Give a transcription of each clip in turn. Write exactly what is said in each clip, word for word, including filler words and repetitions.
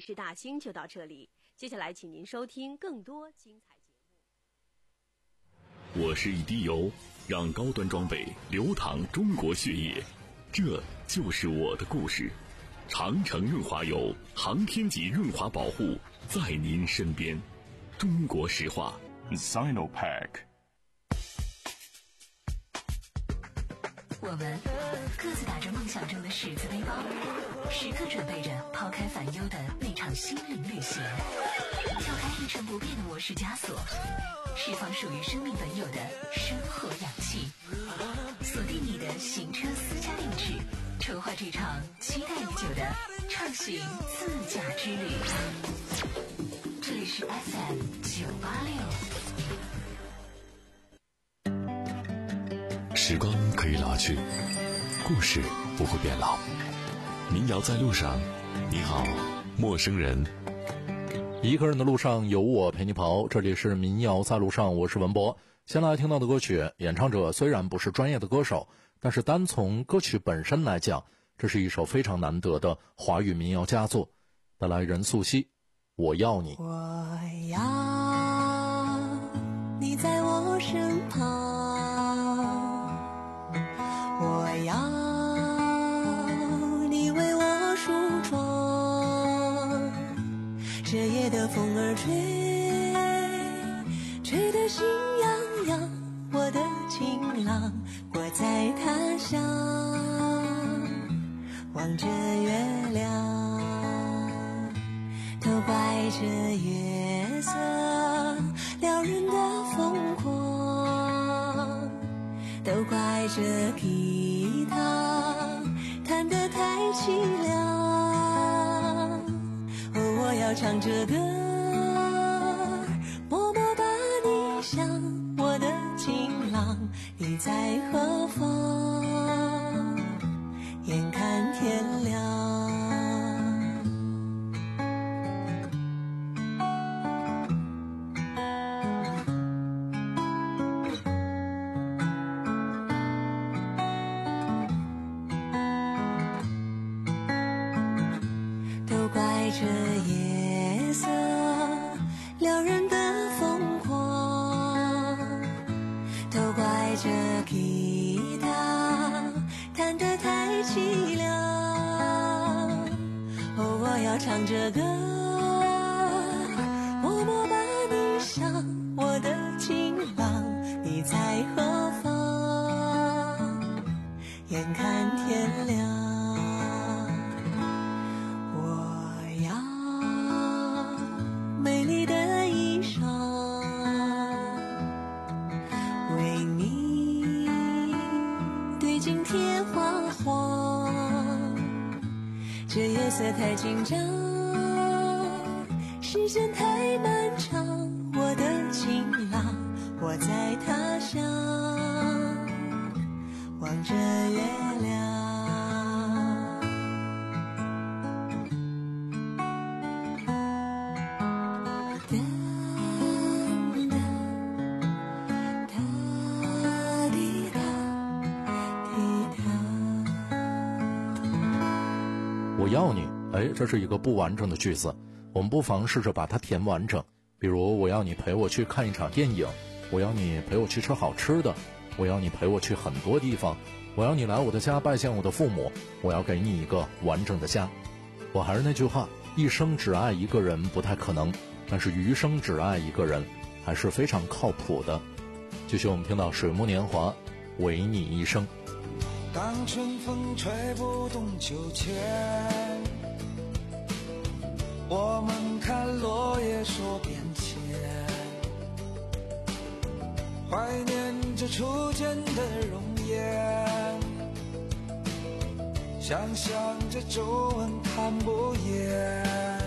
事大兴就到这里，接下来请您收听更多精彩节目。我是一滴油，让高端装备流淌中国血液，这就是我的故事。长城润滑油，航天级润滑保护，在您身边。中国石化 Sinopec。 我们各自打着梦想中的十字背包，时刻准备着抛开烦忧的那场心灵旅行，跳开一成不变的模式枷锁，释放属于生命本有的生活氧气，锁定你的行车私家定制，筹划这场期待已久的畅行自驾之旅。这里是 F M 九八六。 时光可以老去，故事不会变老。民谣在路上，你好，陌生人。 一个人的路上有我陪你跑，这里是民谣在路上，我是文博。先来听到的歌曲，演唱者虽然不是专业的歌手，但是单从歌曲本身来讲，这是一首非常难得的华语民谣佳作。带来任素汐，我要你。 我要你在我身旁，我要你为我梳妆，这夜的风儿吹，吹得心痒痒，我的情郎，我在他乡望着月亮，都怪这月色撩人的疯狂，都怪这吉他弹得太凄凉。哦，我要唱着歌，默默把你想，我的情郎，你在何方？眼看天亮。这夜色撩人的疯狂，都怪这吉他弹得太凄凉。哦，我要唱着歌，默默把你想，我的情郎，你在何方？眼看天亮。美丽的衣裳为你对镜贴花黄，这夜色太紧张，时间太漫长，我的情郎，我在他乡望着月亮。 我要你，哎，这是一个不完整的句子，我们不妨试着把它填完整。比如，我要你陪我去看一场电影，我要你陪我去吃好吃的，我要你陪我去很多地方，我要你来我的家拜见我的父母，我要给你一个完整的家。我还是那句话，一生只爱一个人不太可能，但是余生只爱一个人还是非常靠谱的。继续我们听到水木年华，唯你一生。 当春风吹不动秋千，我们看落叶说变迁，怀念着初见的容颜，想象着皱纹看不厌。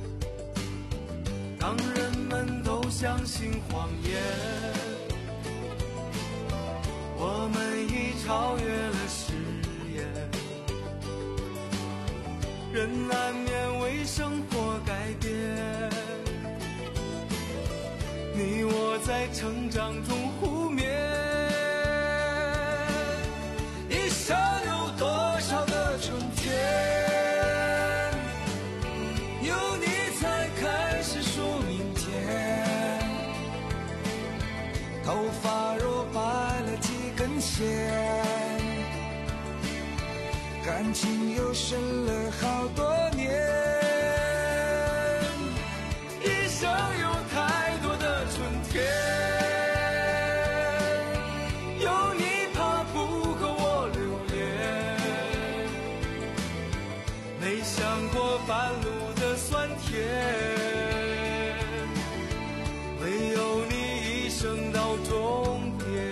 当人们都相信谎言，我们已超越了誓言，人难免为生活改变，你我在成长中互勉。一生有多少个春天，有你线，感情又深了好多年。一生有太多的春天，有你怕不够我留恋，没想过半路的酸甜。唯有你一生到终点。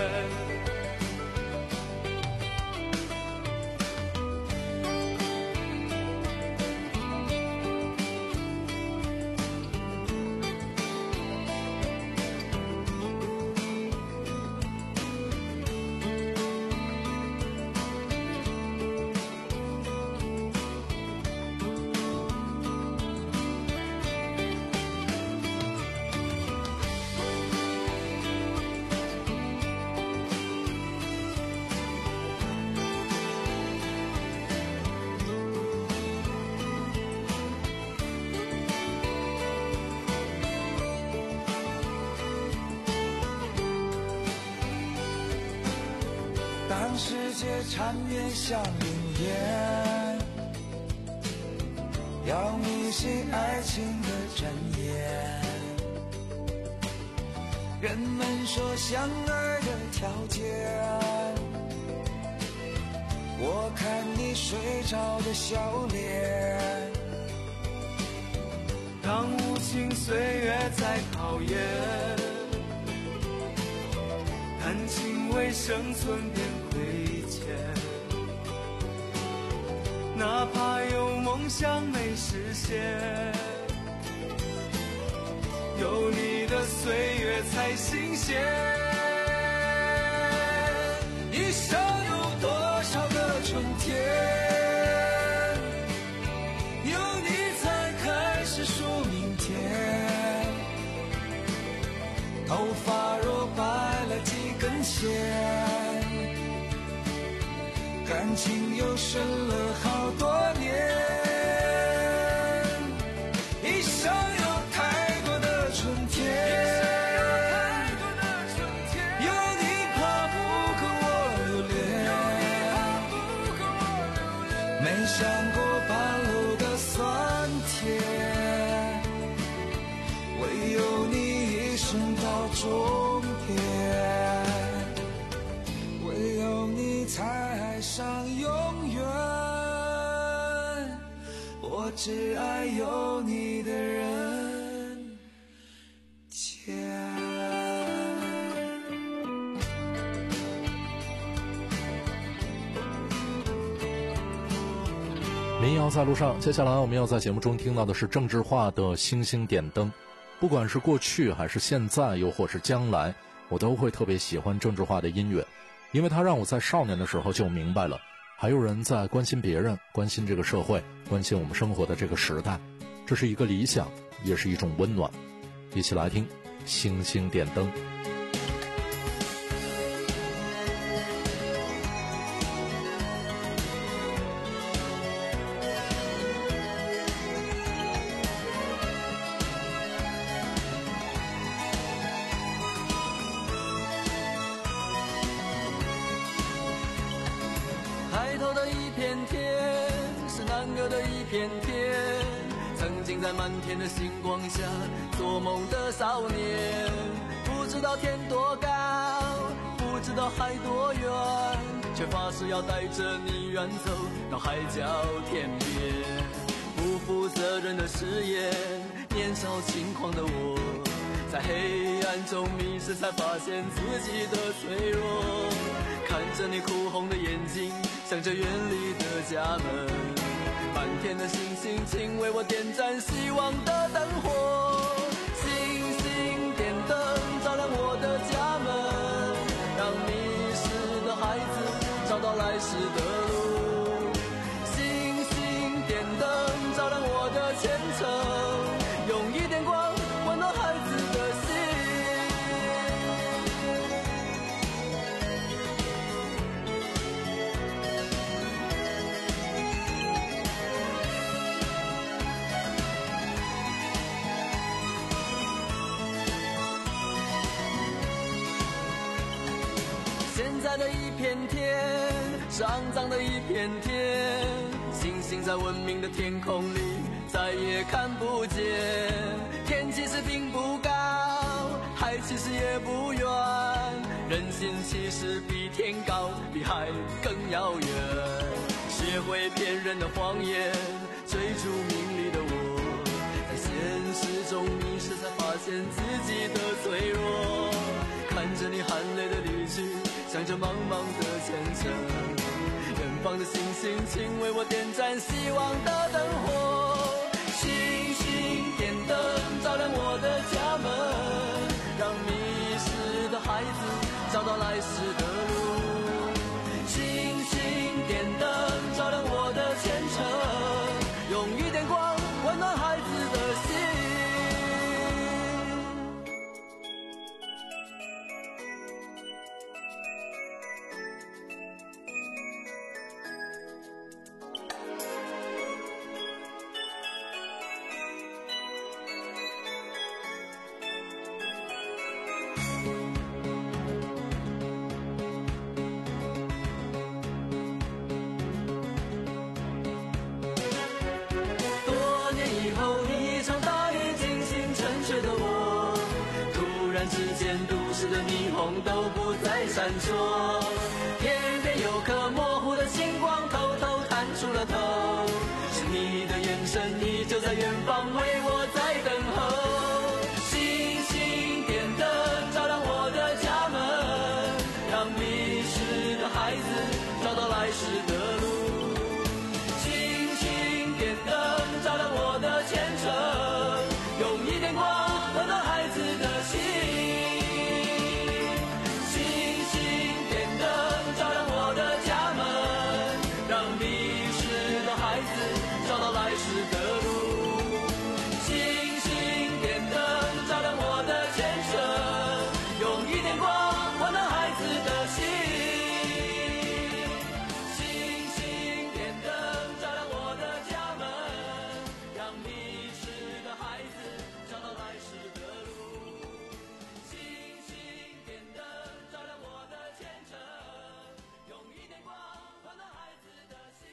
当世界缠绵像云烟，要迷信爱情的真言。人们说相爱的条件，我看你睡着的笑脸。当无情岁月在考验，感情为生存变亏欠，哪怕有梦想没实现，有你的岁月才新鲜。一生有多少个春天，有你才开始数明天。头发若白了几根线，感情又深了好多年。一生有太多的春天，有你怕不够我留恋，没想过半路的酸甜，唯有你一生到终点，唯有你才爱上永远。我只爱有你的人间。 民谣在路上，接下来我们要在节目中听到的是郑智化的《星星点灯》。不管是过去还是现在，又或是将来，我都会特别喜欢郑智化的音乐，因为他让我在少年的时候就明白了，还有人在关心别人，关心这个社会，关心我们生活的这个时代，这是一个理想，也是一种温暖。一起来听《星星点灯》。 抬头的一片天，是南国的一片天，曾经在满天的星光下做梦的少年，不知道天多高，不知道海多远，却发誓要带着你远走到海角天边。不负责任的誓言，年少轻狂的我，在黑暗中迷失，才发现自己的脆弱。看着你哭红的眼睛，想着远离的家门，满天的星星，请为我点燃希望的灯火。星星点灯，照亮我的家门，让迷失的孩子找到来时的路。星星点灯，照亮我的前程，用一点光温暖孩子的心。 彩的一片天，是肮脏的一片天，星星在文明的天空里再也看不见。天其实并不高，海其实也不远，人心其实比天高，比海更遥远。学会骗人的谎言，追逐名利的我，在现实中迷失，才发现自己的脆弱。看着你含泪的离去，想着茫茫的前程，远方的星星，请为我点燃希望的灯火。星星点灯照亮我的家门，让迷失的孩子找到来时的路。星星点灯照亮我的前程，用一点光温暖孩子的心。都不再闪烁，偏偏有颗模糊的星光偷偷探出了头，是你的眼神依旧在远方为我在等候。星星点灯照亮我的家门，让迷失的孩子找到来时的路。星星点灯照亮我的前程，用一点光温暖孩子的心。找到来时的路，星星点灯照亮我的前程，用一点光温暖孩子的心。星星点灯照亮我的家门，让迷失的孩子找到来时的路。星星点灯照亮我的前程，用一点光温暖孩子的心。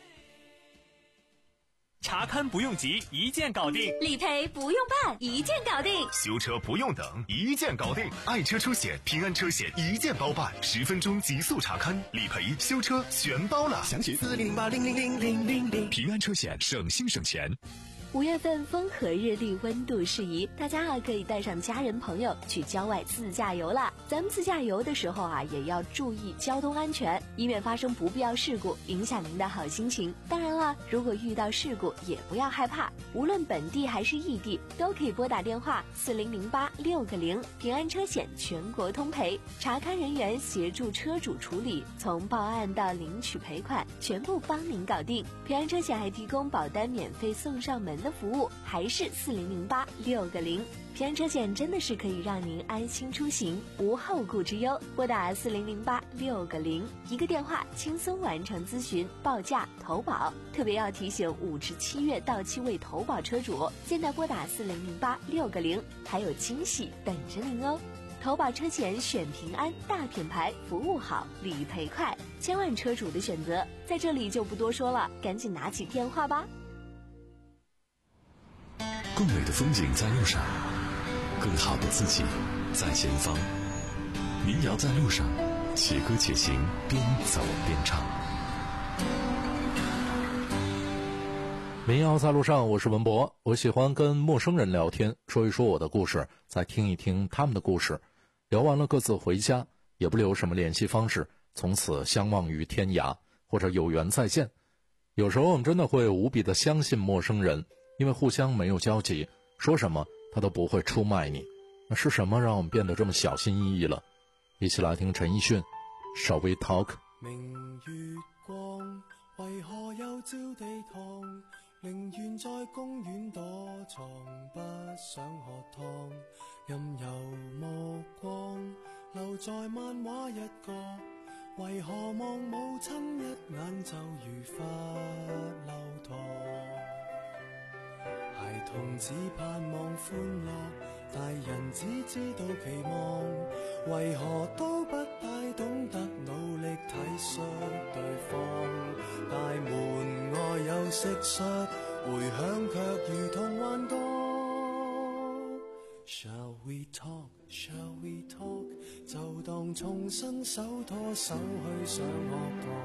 查勘不用急，一键搞定； 理赔不用办，一键搞定； 修车不用等，一键搞定。爱车出险，平安车险一键包办，十分钟极速查勘、理赔、修车全包了。详询四零零八零零零零零零。平安车险，省心省钱。 五月份风和日丽，温度适宜，大家啊可以带上家人朋友去郊外自驾游啦。咱们自驾游的时候啊，也要注意交通安全，以免发生不必要事故，影响您的好心情。当然了，如果遇到事故，也不要害怕，无论本地还是异地，都可以拨打电话四零零八六个零，平安车险全国通赔，查勘人员协助车主处理，从报案到领取赔款，全部帮您搞定。平安车险还提供保单免费送上门的服务，还是四零零八六个零。平安车险真的是可以让您安心出行，无后顾之忧。拨打四零零八六个零，一个电话轻松完成咨询、报价、投保。特别要提醒五至七月到期未投保车主，现在拨打四零零八六个零，还有惊喜等着您哦。投保车险选平安，大品牌，服务好，理赔快，千万车主的选择，在这里就不多说了，赶紧拿起电话吧。 更美的风景在路上，更好的自己在前方。民谣在路上，且歌且行，边走边唱。 民谣在路上，我是文博。我喜欢跟陌生人聊天，说一说我的故事，再听一听他们的故事。聊完了各自回家，也不留什么联系方式，从此相忘于天涯，或者有缘再见。有时候我们真的会无比的相信陌生人，因为互相没有交集，说什么他都不会出卖你。那是什么让我们变得这么小心翼翼了？一起来听陈奕迅 Shall We Talk。 明月光為何又照地堂，寧願在公園躲藏，不想喝湯，任由目光留在漫畫一角，為何望母親一眼就如發流糖？孩童只盼望歡樂，大人只知道期望，為何都不太懂得努力體恤對方，大門外有蟋蟀，回響卻如同幻覺。Shall we talk? Shall we talk? 就當重新手拖手去上學堂。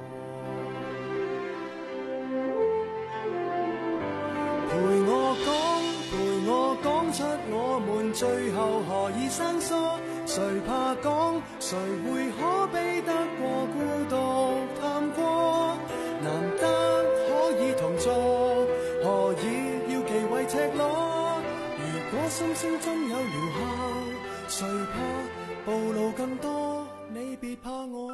陪我講，陪我講出我們最後何以生疏。誰怕講，誰會可比得過孤獨探過？難得可以同坐，何以要忌諱赤裸？如果心聲真有療效，誰怕暴露更多？你別怕我。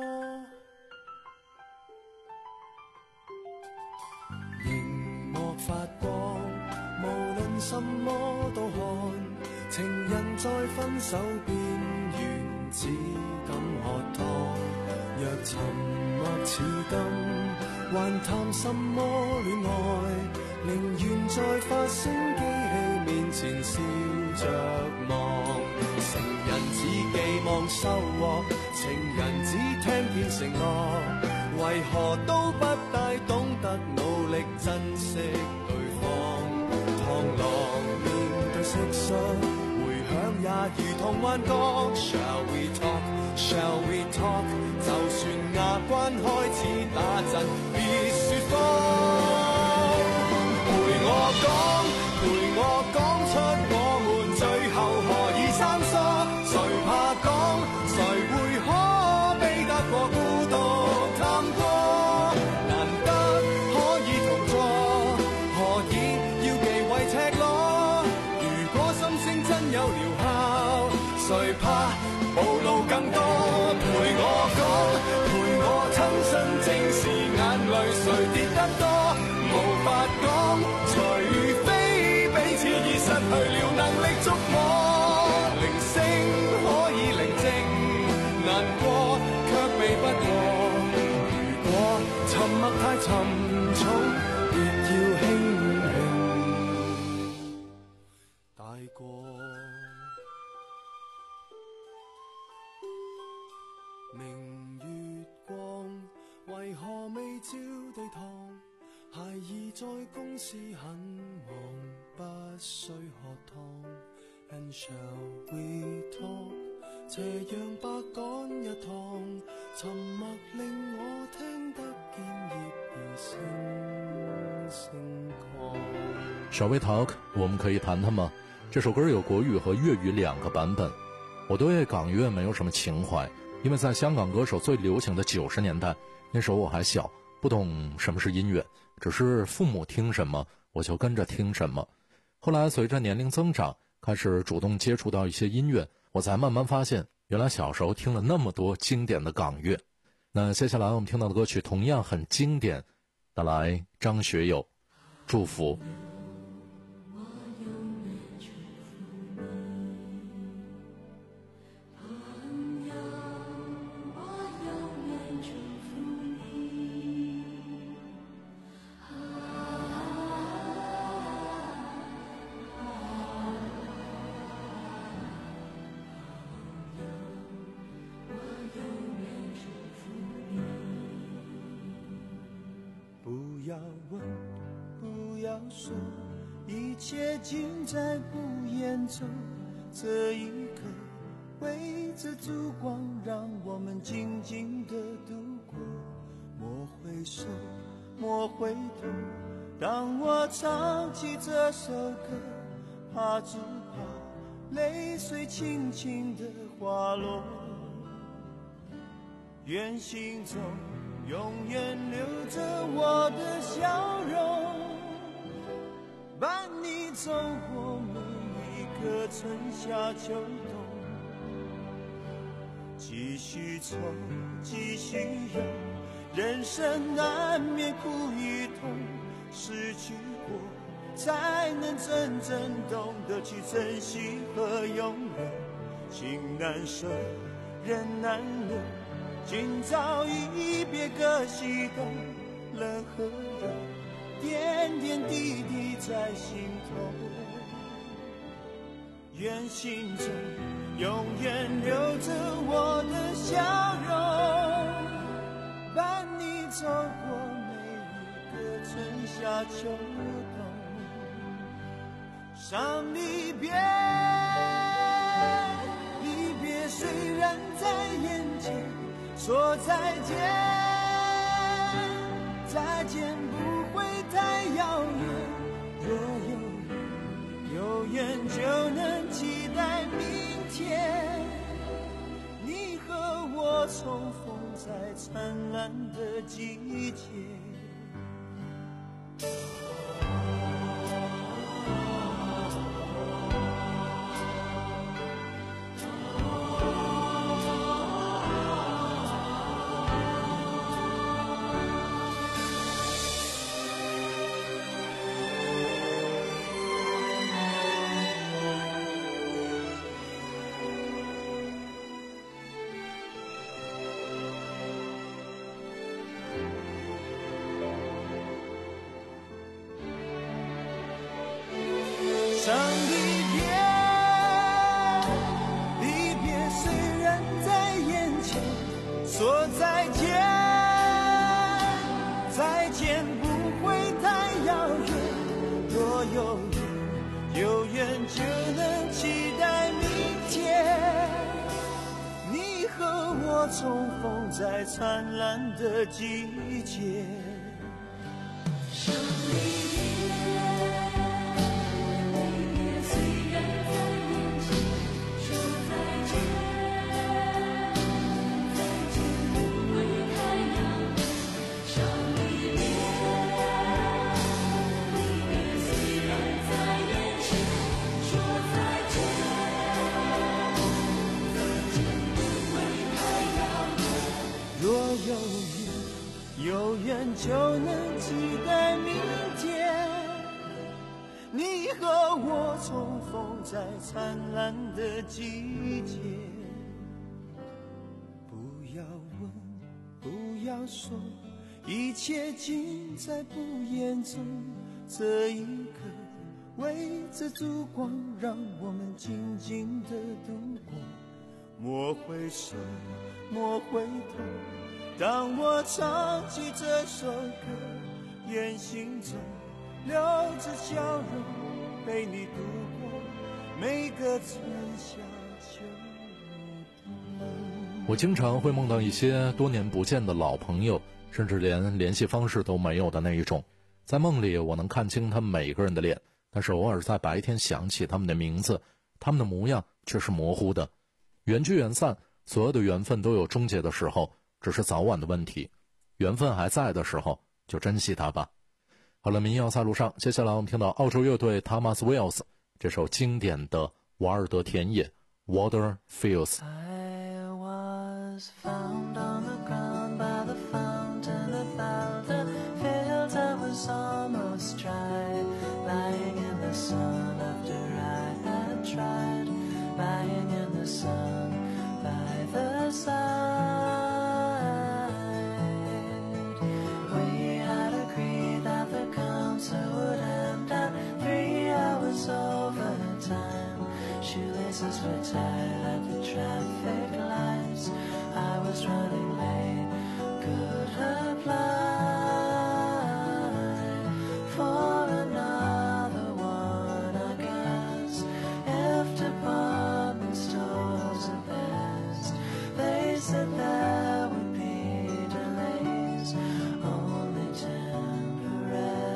熒幕發光，無論什麼都看。情人在分手邊緣，只敢喝湯。若沉默似金，還談什麼戀愛？寧願在發聲機器面前笑着望。成人只寄望收穫，情人只聽見承諾，為何都不大懂得努力珍惜對方？螳螂面對蟋蟀，回響也如同幻覺。Shall we talk? Shall we talk? 就算牙關開始打震，別說謊。陪我講，陪我講出我們最後何以生疏。誰怕講，誰會可比得過孤獨探過？難得可以同坐，何以要忌諱赤裸？如果心聲真有療效，誰怕暴露更多？陪我講，陪我親身正視眼淚誰跌得多，無法講，除非彼此已失去了能力觸摸。鈴聲可以寧靜，難過卻避不過。如果沉默太沉重，別要輕輕帶過。明月光，為何未照地堂？孩兒在公司很忙，不需喝湯。And shall we talk？ 斜陽白趕一趟，沉默令我聽得見葉兒聲聲狂。 Shall we talk？ 我們可以談談嗎？這首歌有國語和粵語兩個版本。我對港樂沒有什麼情懷，因為在香港歌手最流行的九十年代，那時候我還小，不懂什麼是音樂，只是父母聽什麼我就跟着聽什麼。後來隨着年齡增長，開始主動接觸到一些音樂，我才慢慢發現原來小時候聽了那麼多經典的港樂。那接下來我們聽到的歌曲同樣很經典，帶來張學友祝福。 不要问，不要说，一切尽在不言中。这一刻，围着烛光，让我们静静地度过。莫回首，莫回头，当我唱起这首歌，怕只怕泪水轻轻地滑落。愿心中永远留着我的笑容，伴你走过每一个春夏秋冬。继续愁，继续忧，人生难免苦与痛，失去过才能真正懂得去珍惜和拥有。情难舍，人难留，今朝一别各西东，冷和热，点点滴滴在心头。愿心中永远留着我的笑容， 走过每一个春夏秋冬，伤离别，离别虽然在眼前，说再见，再见不会太遥远，若有缘，有缘就能期待明天，你和我重逢在灿烂的季节。伤离别，离别虽然在眼前，说再见，再见不会太遥远，若有缘，有缘就能期待明天，你和我重逢在灿烂的季节。伤离有缘就能期待明天，你和我重逢在灿烂的季节。不要问，不要说，一切尽在不言中。这一刻，围着烛光，让我们静静地度过。莫回首，莫回头。当我唱起这首歌，愿心中留着笑容，陪你度过每个春夏秋冬。 我经常会梦到一些多年不见的老朋友，甚至连联系方式都没有的那一种。在梦里我能看清他们每个人的脸，但是偶尔在白天想起他们的名字，他们的模样却是模糊的。缘聚缘散，所有的缘分都有终结的时候，只是早晚的问题，缘分还在的时候就珍惜它吧。好了，民谣在路上，接下来我们听到澳洲乐队 Thomas Wells 这首经典的瓦尔德田野 Water Fields。 I was found on the ground by the fountain about the fields. I was almost dry, lying in the sun after I had tried, lying in the sun by the side. Would end at three hours overtime. Shoelaces were tied at the traffic lights. I was running late, could apply for another one, I guess. If department stores are best, they said there would be delays, only temporary.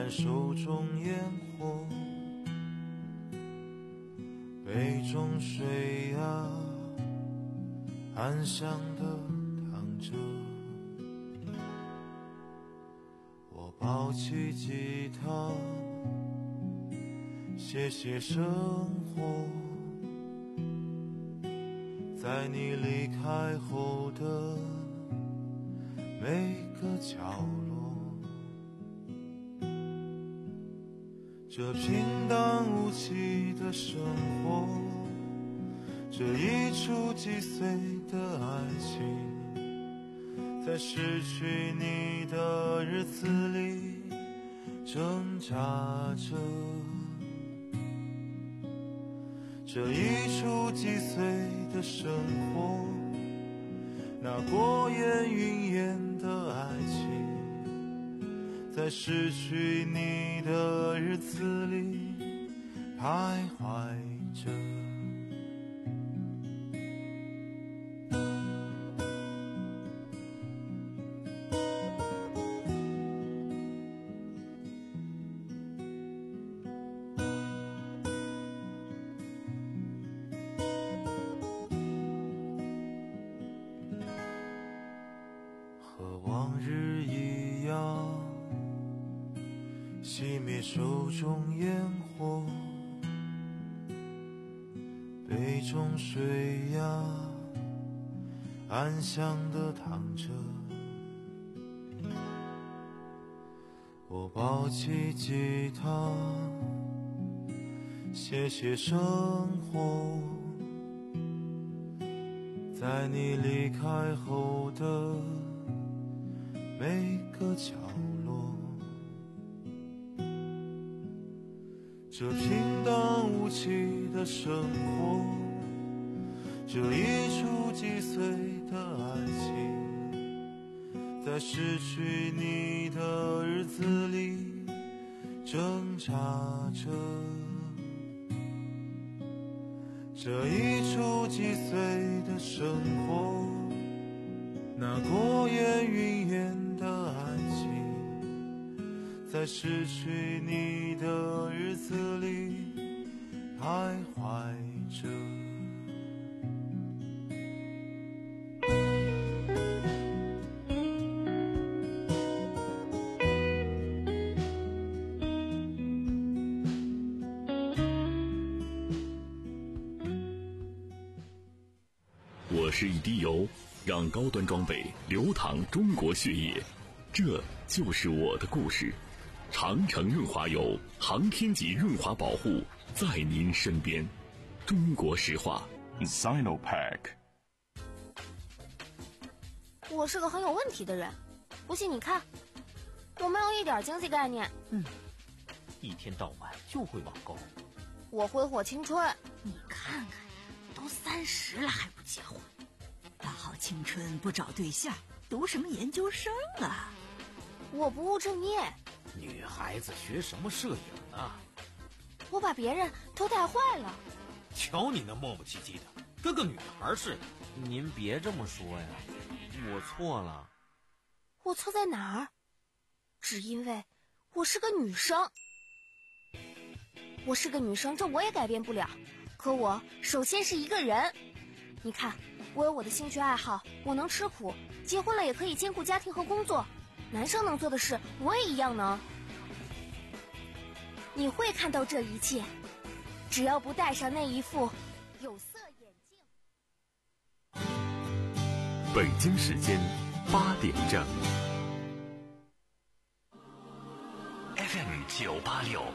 燃手中烟火，杯中水啊安详地躺着，我抱起吉他写写生活，在你离开后的每个角落，这平淡无奇的生活，这一触即碎的爱情，在失去你的日子里挣扎着，这一触即碎的生活，那过眼云烟的爱情，在失去你的日子里徘徊着。和往日一样，熄灭手中烟火，杯中水呀安详地躺着，我抱起吉他写写生活，在你离开后的每个角落，这平淡无奇的生活，这一触即碎的爱情，在失去你的日子里挣扎着，这一触即碎的生活，那过眼云烟的爱情，在失去你的日子里徘徊着。 我是一滴油，让高端装备流淌中国血液，这就是我的故事。长城润滑油，航天级润滑保护，在您身边。中国石化 Sinopec。 我是个很有问题的人，不信你看，我没有一点经济概念。 嗯，一天到晚就会网购。 我挥霍青春。 你看看，都三十了还不结婚，大好青春不找对象，读什么研究生啊？ 我不务正业。 女孩子学什么摄影啊？ 我把别人都带坏了。 瞧你那磨磨唧唧的，跟个女孩似的。 您别这么说呀，我错了。 我错在哪儿？只因为我是个女生。我是个女生，这我也改变不了。可我首先是一个人。你看，我有我的兴趣爱好，我能吃苦，结婚了也可以兼顾家庭和工作。男生能做的事，我也一样能。你会看到这一切，只要不戴上那一副有色眼镜。 北京时间八点正。F M 九八六。